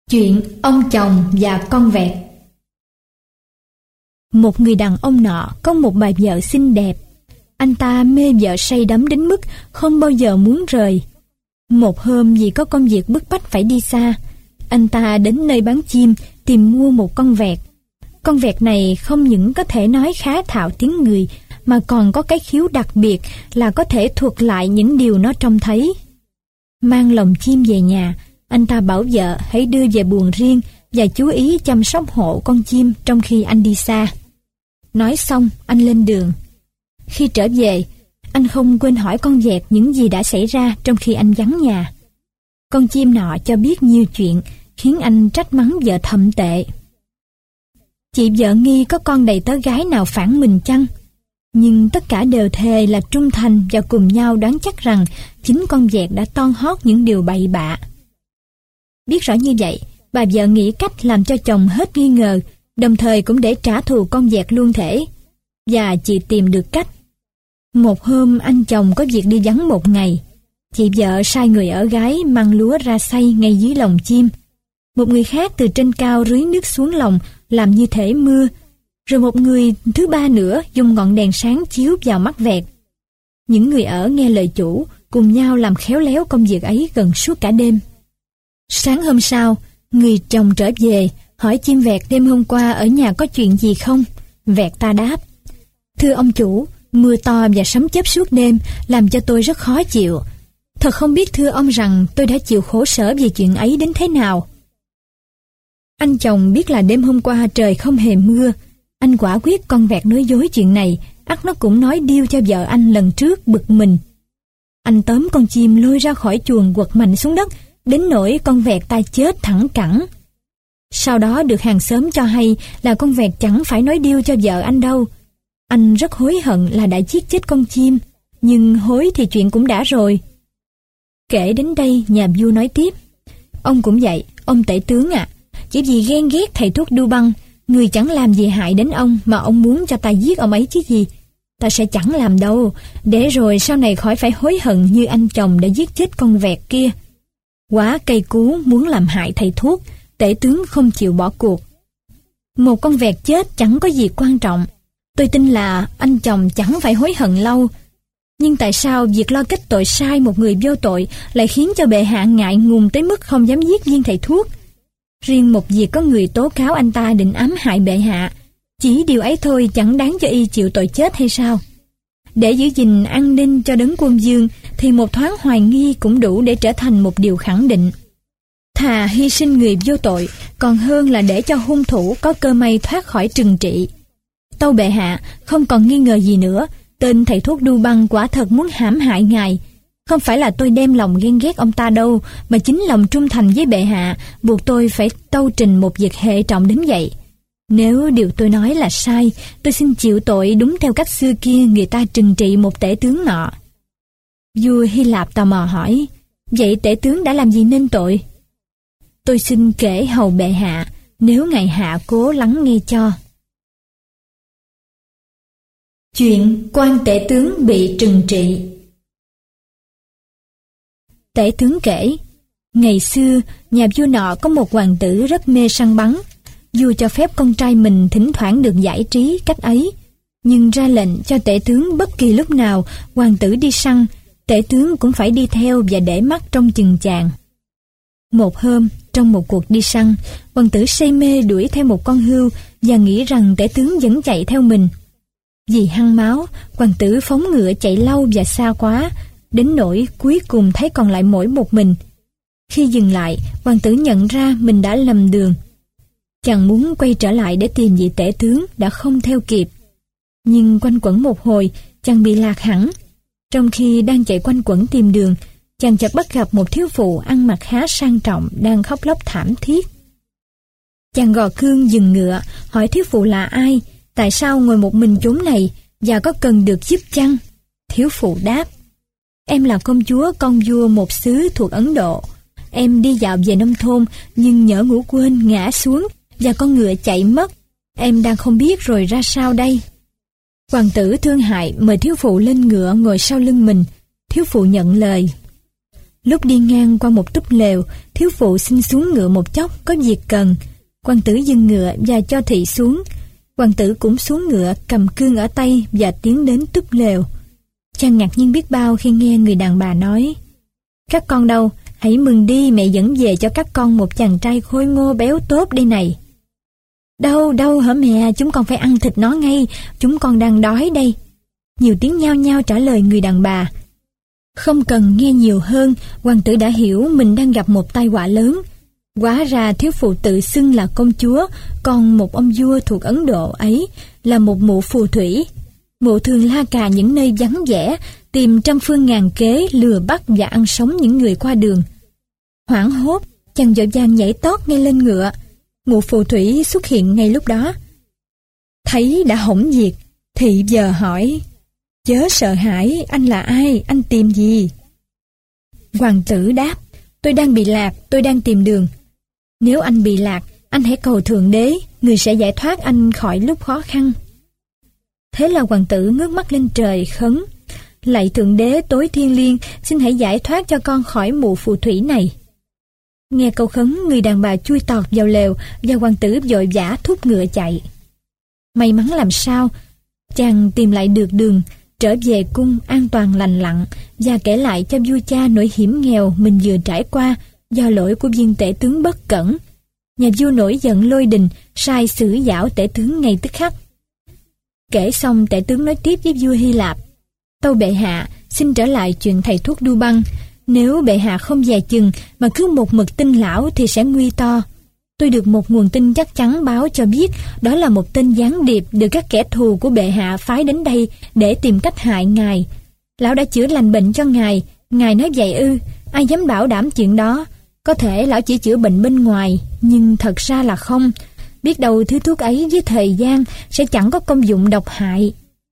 Chuyện ông chồng và con vẹt. Một người đàn ông nọ có một bà vợ xinh đẹp. Anh ta mê vợ say đắm đến mức không bao giờ muốn rời. Một hôm vì có công việc bức bách phải đi xa, anh ta đến nơi bán chim tìm mua một con vẹt. Con vẹt này không những có thể nói khá thạo tiếng người, mà còn có cái khiếu đặc biệt là có thể thuật lại những điều nó trông thấy. Mang lồng chim về nhà, anh ta bảo vợ hãy đưa về buồng riêng và chú ý chăm sóc hộ con chim trong khi anh đi xa. Nói xong, anh lên đường. Khi trở về, anh không quên hỏi con vẹt những gì đã xảy ra trong khi anh vắng nhà. Con chim nọ cho biết nhiều chuyện, khiến anh trách mắng vợ thậm tệ. Chị vợ nghi có con đầy tớ gái nào phản mình chăng? Nhưng tất cả đều thề là trung thành và cùng nhau đoán chắc rằng chính con vẹt đã toan hót những điều bậy bạ. Biết rõ như vậy, bà vợ nghĩ cách làm cho chồng hết nghi ngờ, đồng thời cũng để trả thù con vẹt luôn thể. Và chị tìm được cách. Một hôm anh chồng có việc đi vắng một ngày. Chị vợ sai người ở gái mang lúa ra xay ngay dưới lồng chim. Một người khác từ trên cao rưới nước xuống lồng làm như thể mưa. Rồi một người thứ ba nữa dùng ngọn đèn sáng chiếu vào mắt vẹt. Những người ở nghe lời chủ, cùng nhau làm khéo léo công việc ấy gần suốt cả đêm. Sáng hôm sau, người chồng trở về, hỏi chim vẹt đêm hôm qua ở nhà có chuyện gì không? Vẹt ta đáp: thưa ông chủ, mưa to và sấm chớp suốt đêm làm cho tôi rất khó chịu. Thật không biết thưa ông rằng tôi đã chịu khổ sở vì chuyện ấy đến thế nào. Anh chồng biết là đêm hôm qua trời không hề mưa. Anh quả quyết con vẹt nói dối chuyện này, ắt nó cũng nói điêu cho vợ anh lần trước, bực mình. Anh tóm con chim lôi ra khỏi chuồng quật mạnh xuống đất, đến nỗi con vẹt ta chết thẳng cẳng. Sau đó được hàng xóm cho hay là con vẹt chẳng phải nói điêu cho vợ anh đâu. Anh rất hối hận là đã giết chết con chim, nhưng hối thì chuyện cũng đã rồi. Kể đến đây, nhà vua nói tiếp: ông cũng vậy, ông tể tướng ạ. Chỉ vì ghen ghét thầy thuốc đu băng, người chẳng làm gì hại đến ông mà ông muốn cho ta giết ông ấy chứ gì. Ta sẽ chẳng làm đâu, để rồi sau này khỏi phải hối hận như anh chồng đã giết chết con vẹt kia. Quá cay cú muốn làm hại thầy thuốc, tể tướng không chịu bỏ cuộc. Một con vẹt chết chẳng có gì quan trọng. Tôi tin là anh chồng chẳng phải hối hận lâu. Nhưng tại sao việc lo kết tội sai một người vô tội lại khiến cho bệ hạ ngại ngùng tới mức không dám giết viên thầy thuốc? Riêng một việc có người tố cáo anh ta định ám hại bệ hạ, chỉ điều ấy thôi chẳng đáng cho y chịu tội chết hay sao? Để giữ gìn an ninh cho đấng quân vương thì một thoáng hoài nghi cũng đủ để trở thành một điều khẳng định. Thà hy sinh người vô tội còn hơn là để cho hung thủ có cơ may thoát khỏi trừng trị. Tâu bệ hạ, không còn nghi ngờ gì nữa, tên thầy thuốc đu băng quả thật muốn hãm hại ngài. Không phải là tôi đem lòng ghen ghét ông ta đâu, mà chính lòng trung thành với bệ hạ buộc tôi phải tâu trình một việc hệ trọng đến vậy. Nếu điều tôi nói là sai, tôi xin chịu tội đúng theo cách xưa kia người ta trừng trị một tể tướng nọ. Vua Hy Lạp tò mò hỏi: vậy tể tướng đã làm gì nên tội? Tôi xin kể hầu bệ hạ, nếu ngài hạ cố lắng nghe cho. Chuyện quan tể tướng bị trừng trị. Tể tướng kể: ngày xưa, nhà vua nọ có một hoàng tử rất mê săn bắn. Vua cho phép con trai mình thỉnh thoảng được giải trí cách ấy, nhưng ra lệnh cho tể tướng bất kỳ lúc nào hoàng tử đi săn, tể tướng cũng phải đi theo và để mắt trông chừng chàng. Một hôm, trong một cuộc đi săn, hoàng tử say mê đuổi theo một con hươu và nghĩ rằng tể tướng vẫn chạy theo mình. Vì hăng máu, hoàng tử phóng ngựa chạy lâu và xa quá, đến nỗi cuối cùng thấy còn lại mỗi một mình. Khi dừng lại, hoàng tử nhận ra mình đã lầm đường. Chàng muốn quay trở lại để tìm vị tể tướng đã không theo kịp. Nhưng quanh quẩn một hồi, chàng bị lạc hẳn. Trong khi đang chạy quanh quẩn tìm đường, chàng chợt bắt gặp một thiếu phụ ăn mặc khá sang trọng đang khóc lóc thảm thiết. Chàng gò cương dừng ngựa, hỏi thiếu phụ là ai, tại sao ngồi một mình chốn này và có cần được giúp chăng? Thiếu phụ đáp: em là công chúa con vua một xứ thuộc Ấn Độ. Em đi dạo về nông thôn nhưng nhỡ ngủ quên ngã xuống và con ngựa chạy mất. Em đang không biết rồi ra sao đây. Hoàng tử thương hại mời thiếu phụ lên ngựa ngồi sau lưng mình. Thiếu phụ nhận lời. Lúc đi ngang qua một túp lều, thiếu phụ xin xuống ngựa một chốc, có việc cần. Quan tử dừng ngựa và cho thị xuống. Quan tử cũng xuống ngựa, cầm cương ở tay và tiến đến túp lều. Chàng ngạc nhiên biết bao khi nghe người đàn bà nói: "Các con đâu, hãy mừng đi, mẹ dẫn về cho các con một chàng trai khôi ngô béo tốt đây này." Đâu hả mẹ, chúng con phải ăn thịt nó ngay, chúng con đang đói đây." Nhiều tiếng nhao nhao trả lời người đàn bà. Không cần nghe nhiều hơn, hoàng tử đã hiểu mình đang gặp một tai họa lớn. Hóa ra thiếu phụ tự xưng là công chúa, còn một ông vua thuộc Ấn Độ ấy là một mụ phù thủy. Mụ thường la cà những nơi vắng vẻ, tìm trăm phương ngàn kế lừa bắt và ăn sống những người qua đường. Hoảng hốt, chàng vội vàng nhảy tót ngay lên ngựa. Mụ phù thủy xuất hiện ngay lúc đó. Thấy đã hỏng việc, thị giờ hỏi: "Chớ sợ hãi, anh là ai, anh tìm gì?" Hoàng tử đáp: "Tôi đang bị lạc, tôi đang tìm đường. Nếu anh bị lạc, anh hãy cầu Thượng Đế, người sẽ giải thoát anh khỏi lúc khó khăn." Thế là hoàng tử ngước mắt lên trời khấn: "Lạy Thượng Đế tối thiêng liêng, xin hãy giải thoát cho con khỏi mụ phù thủy này." Nghe câu khấn, người đàn bà chui tọt vào lều và hoàng tử vội vã thúc ngựa chạy. May mắn làm sao, chàng tìm lại được đường, trở về cung an toàn lành lặn và kể lại cho vua cha nỗi hiểm nghèo mình vừa trải qua do lỗi của viên tể tướng bất cẩn. Nhà vua nổi giận lôi đình, sai xử giảo tể tướng ngay tức khắc. Kể xong, tể tướng nói tiếp với vua Hy Lạp: "Tâu bệ hạ, xin trở lại chuyện thầy thuốc đu băng. Nếu bệ hạ không dè chừng mà cứ một mực tin lão thì sẽ nguy to. Tôi được một nguồn tin chắc chắn báo cho biết đó là một tên gián điệp được các kẻ thù của bệ hạ phái đến đây để tìm cách hại ngài. Lão đã chữa lành bệnh cho ngài. Ngài nói vậy ư? Ai dám bảo đảm chuyện đó? Có thể lão chỉ chữa bệnh bên ngoài, nhưng thật ra là không. Biết đâu thứ thuốc ấy với thời gian sẽ chẳng có công dụng độc hại."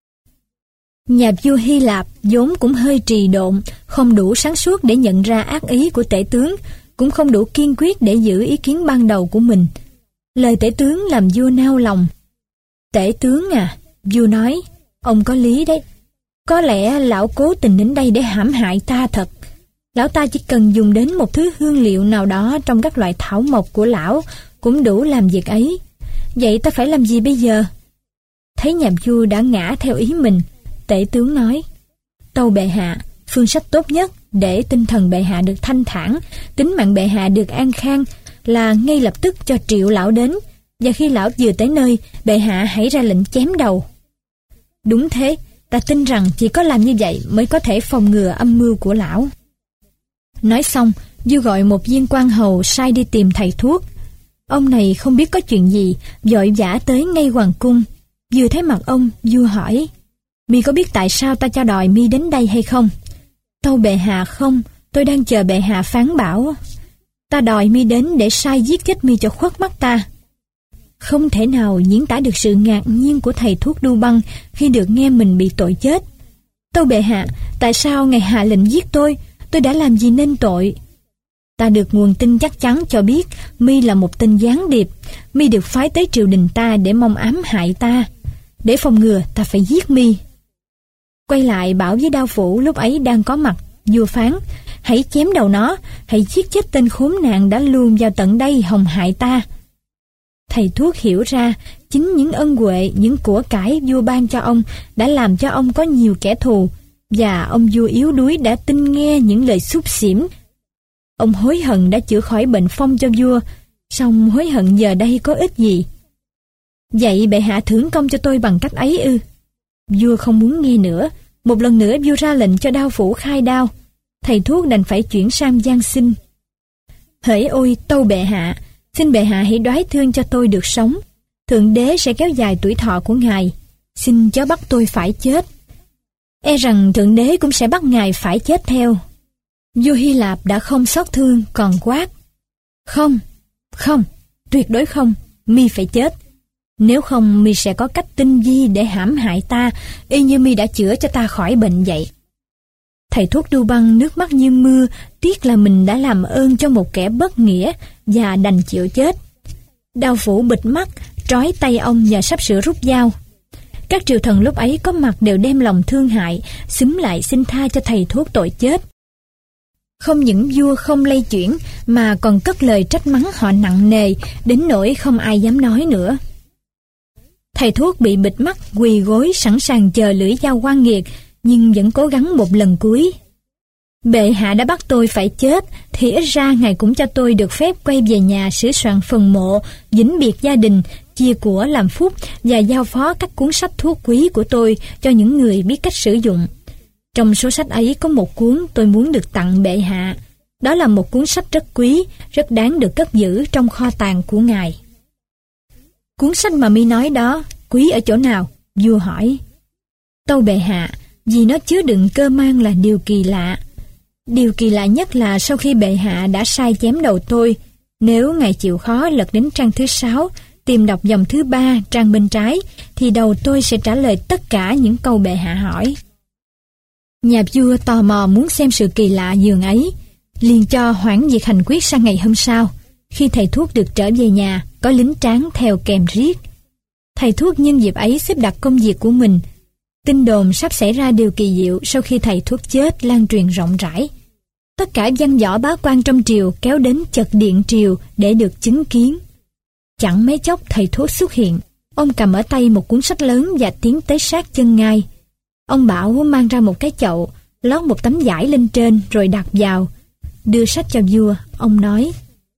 Nhà vua Hy Lạp vốn cũng hơi trì độn, không đủ sáng suốt để nhận ra ác ý của tể tướng, cũng không đủ kiên quyết để giữ ý kiến ban đầu của mình. Lời tể tướng làm vua nao lòng. "Tể tướng à," vua nói, "ông có lý đấy. Có lẽ lão cố tình đến đây để hãm hại ta thật. Lão ta chỉ cần dùng đến một thứ hương liệu nào đó trong các loại thảo mộc của lão cũng đủ làm việc ấy. Vậy ta phải làm gì bây giờ?" Thấy nhà vua đã ngã theo ý mình, tể tướng nói: "Tâu bệ hạ, phương sách tốt nhất để tinh thần bệ hạ được thanh thản, tính mạng bệ hạ được an khang là ngay lập tức cho triệu lão đến, và khi lão vừa tới nơi, bệ hạ hãy ra lệnh chém đầu." "Đúng thế, ta tin rằng chỉ có làm như vậy mới có thể phòng ngừa âm mưu của lão." Nói xong, vua gọi một viên quan hầu sai đi tìm thầy thuốc. Ông này không biết có chuyện gì, vội vã tới ngay hoàng cung. Vừa thấy mặt ông, vua hỏi: "Mi có biết tại sao ta cho đòi mi đến đây hay không?" "Tâu bệ hạ không, tôi đang chờ bệ hạ phán bảo." "Ta đòi mi đến để sai giết chết mi cho khuất mắt ta." Không thể nào diễn tả được sự ngạc nhiên của thầy thuốc đu băng khi được nghe mình bị tội chết. "Tâu bệ hạ, tại sao ngài hạ lệnh giết tôi? Tôi đã làm gì nên tội?" "Ta được nguồn tin chắc chắn cho biết mi là một tên gián điệp. Mi được phái tới triều đình ta để mong ám hại ta. Để phòng ngừa, ta phải giết mi." Quay lại bảo với đao phủ lúc ấy đang có mặt, vua phán: "Hãy chém đầu nó, hãy giết chết tên khốn nạn đã luồn vào tận đây hòng hại ta." Thầy thuốc hiểu ra chính những ân huệ, những của cải vua ban cho ông đã làm cho ông có nhiều kẻ thù, và ông vua yếu đuối đã tin nghe những lời xúc xỉm. Ông hối hận đã chữa khỏi bệnh phong cho vua, song hối hận giờ đây có ích gì. "Vậy bệ hạ thưởng công cho tôi bằng cách ấy ư?" Vua không muốn nghe nữa. Một lần nữa vua ra lệnh cho đao phủ khai đao. Thầy thuốc đành phải chuyển sang van xin: "Hỡi ôi tâu bệ hạ, xin bệ hạ hãy đoái thương cho tôi được sống. Thượng đế sẽ kéo dài tuổi thọ của ngài. Xin chớ bắt tôi phải chết. E rằng thượng đế cũng sẽ bắt ngài phải chết theo." Vua Hy Lạp đã không xót thương, còn quát: "Không, không, tuyệt đối không, mi phải chết. Nếu không, mi sẽ có cách tinh vi để hãm hại ta, y như mi đã chữa cho ta khỏi bệnh vậy." Thầy thuốc đu băng nước mắt như mưa, tiếc là mình đã làm ơn cho một kẻ bất nghĩa và đành chịu chết. Đao phủ bịt mắt, trói tay ông và sắp sửa rút dao. Các triều thần lúc ấy có mặt đều đem lòng thương hại, xúm lại xin tha cho thầy thuốc tội chết. Không những vua không lay chuyển mà còn cất lời trách mắng họ nặng nề đến nỗi không ai dám nói nữa. Thầy thuốc bị bịt mắt quỳ gối sẵn sàng chờ lưỡi dao oan nghiệt, nhưng vẫn cố gắng một lần cuối. Bệ hạ đã bắt tôi phải chết, thì ít ra ngài cũng cho tôi được phép quay về nhà sửa soạn phần mộ, vĩnh biệt gia đình, chia của làm phúc và giao phó các cuốn sách thuốc quý của tôi cho những người biết cách sử dụng. Trong số sách ấy có một cuốn tôi muốn được tặng bệ hạ. Đó là một cuốn sách rất quý, rất đáng được cất giữ trong kho tàng của ngài. Cuốn sách mà mi nói đó, quý ở chỗ nào? Vua hỏi. Tâu bệ hạ, vì nó chứa đựng cơ man là điều kỳ lạ. Điều kỳ lạ nhất là sau khi bệ hạ đã sai chém đầu tôi, nếu ngài chịu khó lật đến trang thứ 6, tìm đọc dòng thứ 3 trang bên trái, thì đầu tôi sẽ trả lời tất cả những câu bệ hạ hỏi. Nhà vua tò mò muốn xem sự kỳ lạ dường ấy, liền cho hoãn việc hành quyết sang ngày hôm sau. Khi thầy thuốc được trở về nhà, có lính tráng theo kèm riết. Thầy thuốc nhân dịp ấy xếp đặt công việc của mình. Tin đồn sắp xảy ra điều kỳ diệu sau khi thầy thuốc chết lan truyền rộng rãi. Tất cả văn võ bá quan trong triều kéo đến chật điện triều để được chứng kiến. Chẳng mấy chốc thầy thuốc xuất hiện. Ông cầm ở tay một cuốn sách lớn và tiến tới sát chân ngai. Ông bảo mang ra một cái chậu, lót một tấm vải lên trên rồi đặt vào. Đưa sách cho vua, ông nói: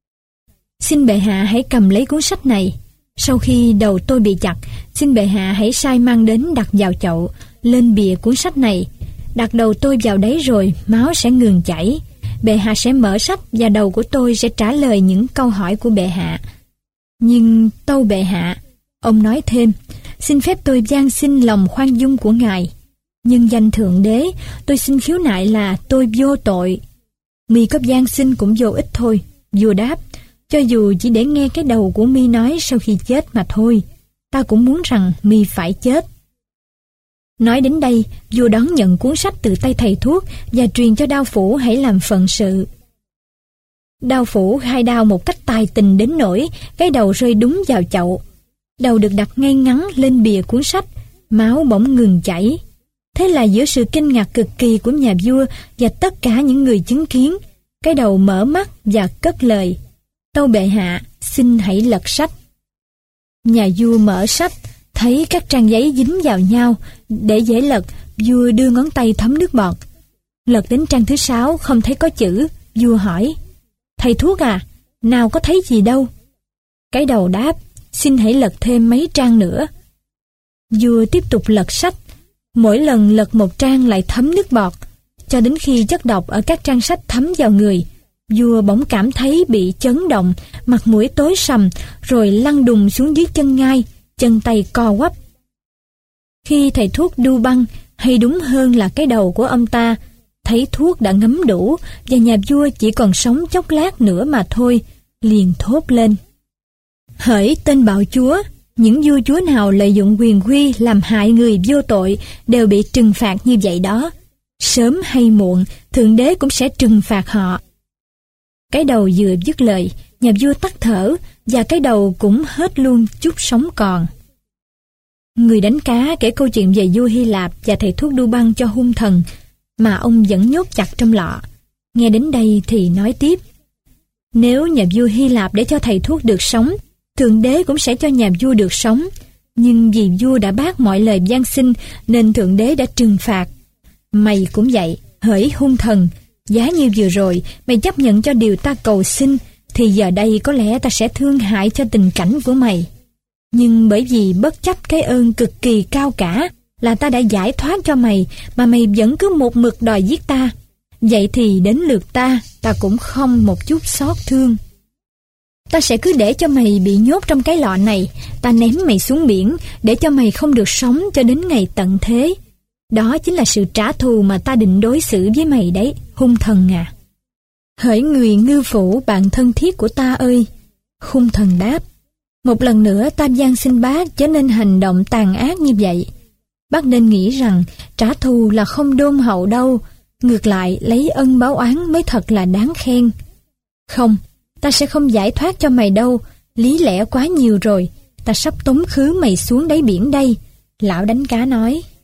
Xin bệ hạ hãy cầm lấy cuốn sách này. Sau khi đầu tôi bị chặt, xin bệ hạ hãy sai mang đến đặt vào chậu, lên bìa cuốn sách này. Đặt đầu tôi vào đấy rồi, máu sẽ ngừng chảy. Bệ hạ sẽ mở sách và đầu của tôi sẽ trả lời những câu hỏi của bệ hạ. Nhưng tâu bệ hạ, ông nói thêm, xin phép tôi van xin lòng khoan dung của ngài. Nhân danh Thượng Đế, tôi xin khiếu nại là tôi vô tội. Mi có van xin cũng vô ích thôi. Vua đáp, cho dù chỉ để nghe cái đầu của mi nói sau khi chết mà thôi, ta cũng muốn rằng mi phải chết. Nói đến đây, vua đón nhận cuốn sách từ tay thầy thuốc và truyền cho đao phủ hãy làm phận sự. Đao phủ khai đao một cách tài tình đến nỗi cái đầu rơi đúng vào chậu. Đầu được đặt ngay ngắn lên bìa cuốn sách, máu bỗng ngừng chảy. Thế là giữa sự kinh ngạc cực kỳ của nhà vua và tất cả những người chứng kiến, cái đầu mở mắt và cất lời: Tâu bệ hạ, xin hãy lật sách. Nhà vua mở sách, thấy các trang giấy dính vào nhau. Để dễ lật, vua đưa ngón tay thấm nước bọt. Lật đến trang thứ 6 không thấy có chữ. Vua hỏi: Thầy thuốc à, nào có thấy gì đâu? Cái đầu đáp: Xin hãy lật thêm mấy trang nữa. Vua tiếp tục lật sách. Mỗi lần lật một trang lại thấm nước bọt, cho đến khi chất độc ở các trang sách thấm vào người. Vua bỗng cảm thấy bị chấn động, mặt mũi tối sầm, rồi lăn đùng xuống dưới chân ngai, chân tay co quắp. Khi thầy thuốc đu băng, hay đúng hơn là cái đầu của ông ta, thấy thuốc đã ngấm đủ và nhà vua chỉ còn sống chốc lát nữa mà thôi, liền thốt lên: Hỡi tên bạo chúa, những vua chúa nào lợi dụng quyền quy làm hại người vô tội đều bị trừng phạt như vậy đó. Sớm hay muộn, Thượng Đế cũng sẽ trừng phạt họ. Cái đầu vừa dứt lời, nhà vua tắt thở và cái đầu cũng hết luôn chút sống còn. Người đánh cá kể câu chuyện về vua Hy Lạp và thầy thuốc đu băng cho hung thần mà ông vẫn nhốt chặt trong lọ. Nghe đến đây thì nói tiếp: Nếu nhà vua Hy Lạp để cho thầy thuốc được sống, Thượng Đế cũng sẽ cho nhà vua được sống. Nhưng vì vua đã bác mọi lời van xin nên Thượng Đế đã trừng phạt. Mày cũng vậy, hỡi hung thần. Giá như vừa rồi mày chấp nhận cho điều ta cầu xin, thì giờ đây có lẽ ta sẽ thương hại cho tình cảnh của mày. Nhưng bởi vì bất chấp cái ơn cực kỳ cao cả là ta đã giải thoát cho mày, mà mày vẫn cứ một mực đòi giết ta, vậy thì đến lượt ta cũng không một chút xót thương. Ta sẽ cứ để cho mày bị nhốt trong cái lọ này, ta ném mày xuống biển để cho mày không được sống cho đến ngày tận thế. Đó chính là sự trả thù mà ta định đối xử với mày đấy, hung thần à. Hỡi người ngư phủ bạn thân thiết của ta ơi. Hung thần đáp: Một lần nữa ta van xin bác chớ nên hành động tàn ác như vậy. Bác nên nghĩ rằng trả thù là không đôn hậu đâu, ngược lại lấy ân báo oán mới thật là đáng khen. Không, ta sẽ không giải thoát cho mày đâu, lý lẽ quá nhiều rồi, ta sắp tống khứ mày xuống đáy biển đây. Lão đánh cá nói.